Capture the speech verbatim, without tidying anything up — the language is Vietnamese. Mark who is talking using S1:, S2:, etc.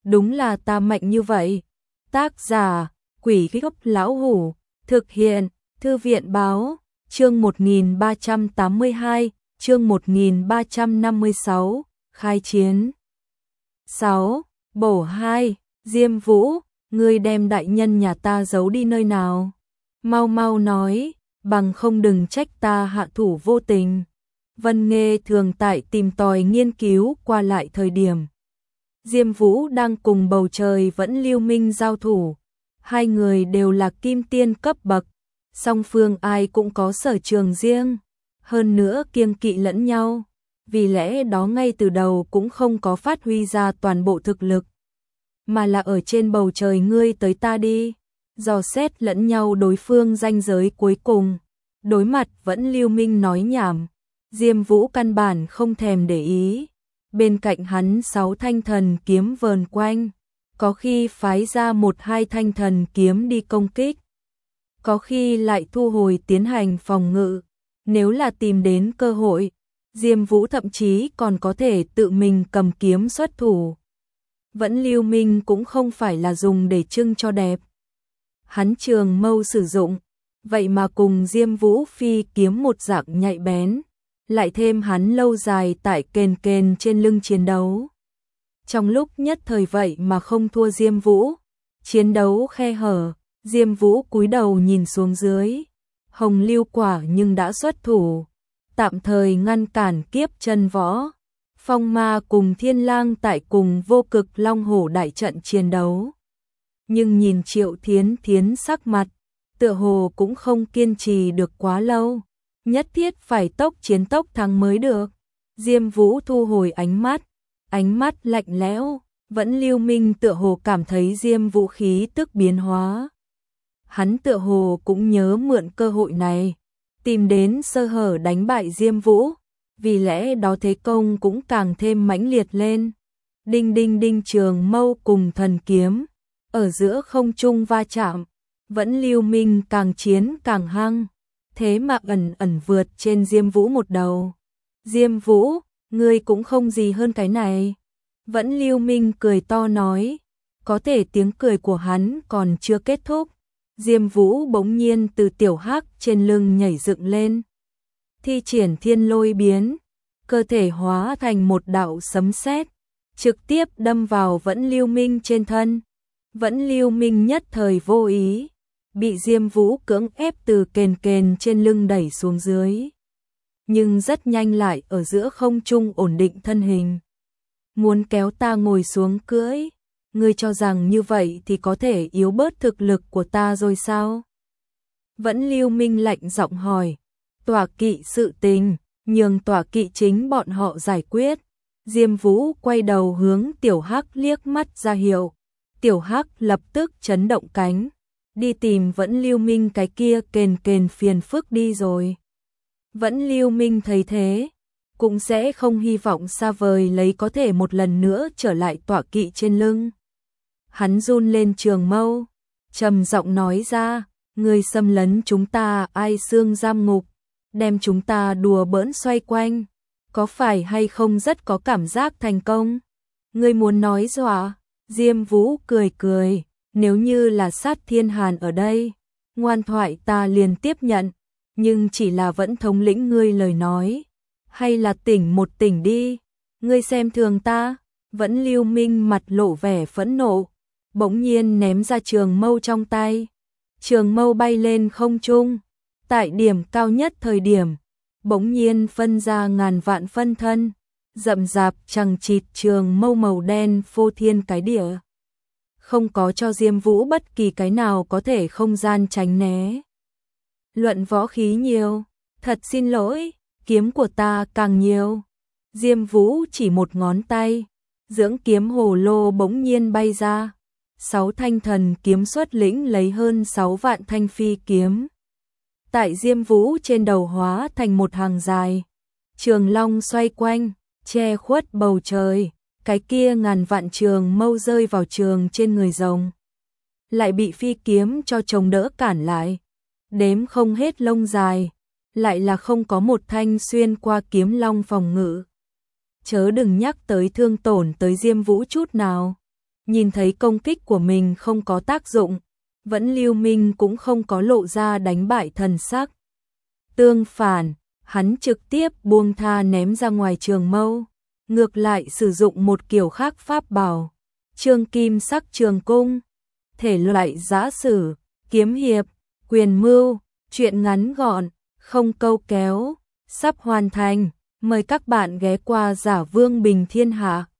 S1: đúng là ta mạnh như vậy. Tác giả, Quỷ Gốc Lão Hủ, thực hiện, Thư viện Báo, chương một nghìn ba trăm tám mươi hai, chương một nghìn ba trăm năm mươi sáu, khai chiến. sáu. Bổ hai, Diêm Vũ, ngươi đem đại nhân nhà ta giấu đi nơi nào? Mau mau nói, bằng không đừng trách ta hạ thủ vô tình. Vân Nghê thường tại tìm tòi nghiên cứu qua lại thời điểm. Diêm Vũ đang cùng bầu trời vẫn lưu minh giao thủ. Hai người đều là kim tiên cấp bậc, song phương ai cũng có sở trường riêng, hơn nữa kiêng kỵ lẫn nhau, vì lẽ đó ngay từ đầu cũng không có phát huy ra toàn bộ thực lực, mà là ở trên bầu trời ngươi tới ta đi, dò xét lẫn nhau đối phương ranh giới cuối cùng. Đối mặt vẫn lưu minh nói nhảm, Diêm Vũ căn bản không thèm để ý. Bên cạnh hắn sáu thanh thần kiếm vờn quanh, có khi phái ra một hai thanh thần kiếm đi công kích, có khi lại thu hồi tiến hành phòng ngự. Nếu là tìm đến cơ hội, Diêm Vũ thậm chí còn có thể tự mình cầm kiếm xuất thủ. Vẫn lưu minh cũng không phải là dùng để trưng cho đẹp. Hắn trường mâu sử dụng, vậy mà cùng Diêm Vũ phi kiếm một dạng nhạy bén, lại thêm hắn lâu dài tại kền kền trên lưng chiến đấu. Trong lúc nhất thời vậy mà không thua Diêm Vũ, chiến đấu khe hở, Diêm Vũ cúi đầu nhìn xuống dưới, Hồng Lưu Quả nhưng đã xuất thủ, tạm thời ngăn cản kiếp chân võ. Phong Ma cùng Thiên Lang tại cùng Vô Cực Long Hổ đại trận chiến đấu. Nhưng nhìn Triệu Thiến Thiến sắc mặt, tựa hồ cũng không kiên trì được quá lâu, nhất thiết phải tốc chiến tốc thắng mới được. Diêm Vũ thu hồi ánh mắt, ánh mắt lạnh lẽo, vẫn lưu minh tựa hồ cảm thấy Diêm Vũ khí tức biến hóa. Hắn tựa hồ cũng nhớ mượn cơ hội này, tìm đến sơ hở đánh bại Diêm Vũ, vì lẽ đó thế công cũng càng thêm mãnh liệt lên. Đinh đinh đinh, trường mâu cùng thần kiếm, ở giữa không trung va chạm, vẫn lưu minh càng chiến càng hăng, thế mà ẩn ẩn vượt trên Diêm Vũ một đầu. Diêm Vũ, ngươi cũng không gì hơn cái này. Vẫn lưu minh cười to nói, có thể tiếng cười của hắn còn chưa kết thúc. Diêm Vũ bỗng nhiên từ tiểu hắc trên lưng nhảy dựng lên, thi triển thiên lôi biến, cơ thể hóa thành một đạo sấm sét, trực tiếp đâm vào vẫn lưu minh trên thân. Vẫn lưu minh nhất thời vô ý, bị Diêm Vũ cưỡng ép từ kền kền trên lưng đẩy xuống dưới, nhưng rất nhanh lại ở giữa không trung ổn định thân hình. Muốn kéo ta ngồi xuống cưỡi, ngươi cho rằng như vậy thì có thể yếu bớt thực lực của ta rồi sao? Vẫn lưu minh lạnh giọng hỏi, tọa kỵ sự tình, nhường tọa kỵ chính bọn họ giải quyết. Diêm Vũ quay đầu hướng tiểu hắc liếc mắt ra hiệu, tiểu hắc lập tức chấn động cánh, đi tìm vẫn lưu minh cái kia kền kền phiền phức đi rồi. Vẫn lưu minh thấy thế, cũng sẽ không hy vọng xa vời lấy có thể một lần nữa trở lại tọa kỵ trên lưng. Hắn run lên trường mâu, trầm giọng nói ra, ngươi xâm lấn chúng ta ai xương giam ngục, đem chúng ta đùa bỡn xoay quanh, có phải hay không rất có cảm giác thành công? Ngươi muốn nói dọa? Diêm Vũ cười cười, nếu như là Sát Thiên Hàn ở đây, ngoan thoại ta liền tiếp nhận, nhưng chỉ là vẫn thống lĩnh ngươi lời nói, hay là tỉnh một tỉnh đi, ngươi xem thường ta. Vẫn lưu minh mặt lộ vẻ phẫn nộ, bỗng nhiên ném ra trường mâu trong tay, trường mâu bay lên không trung, tại điểm cao nhất thời điểm, bỗng nhiên phân ra ngàn vạn phân thân, rậm rạp chằng chịt trường mâu màu đen phô thiên cái địa, không có cho Diêm Vũ bất kỳ cái nào có thể không gian tránh né. Luận võ khí nhiều, thật xin lỗi, kiếm của ta càng nhiều. Diêm Vũ chỉ một ngón tay, dưỡng kiếm hồ lô bỗng nhiên bay ra, sáu thanh thần kiếm xuất lĩnh lấy hơn sáu vạn thanh phi kiếm. Tại Diêm Vũ trên đầu hóa thành một hàng dài, trường long xoay quanh, che khuất bầu trời, cái kia ngàn vạn trường mâu rơi vào trường trên người rồng, lại bị phi kiếm cho chống đỡ cản lại, đếm không hết lông dài, lại là không có một thanh xuyên qua kiếm long phòng ngự. Chớ đừng nhắc tới thương tổn tới Diêm Vũ chút nào. nhìn thấy công kích của mình không có tác dụng, Vẫn Lưu Minh cũng không có lộ ra đánh bại thần sắc. Tương phản, hắn trực tiếp buông tha ném ra ngoài trường mâu, ngược lại sử dụng một kiểu khác pháp bảo, Trương Kim sắc trường cung, thể loại giã sử, kiếm hiệp, quyền mưu, truyện ngắn gọn, không câu kéo, sắp hoàn thành, mời các bạn ghé qua Giả Vương Bình Thiên Hạ.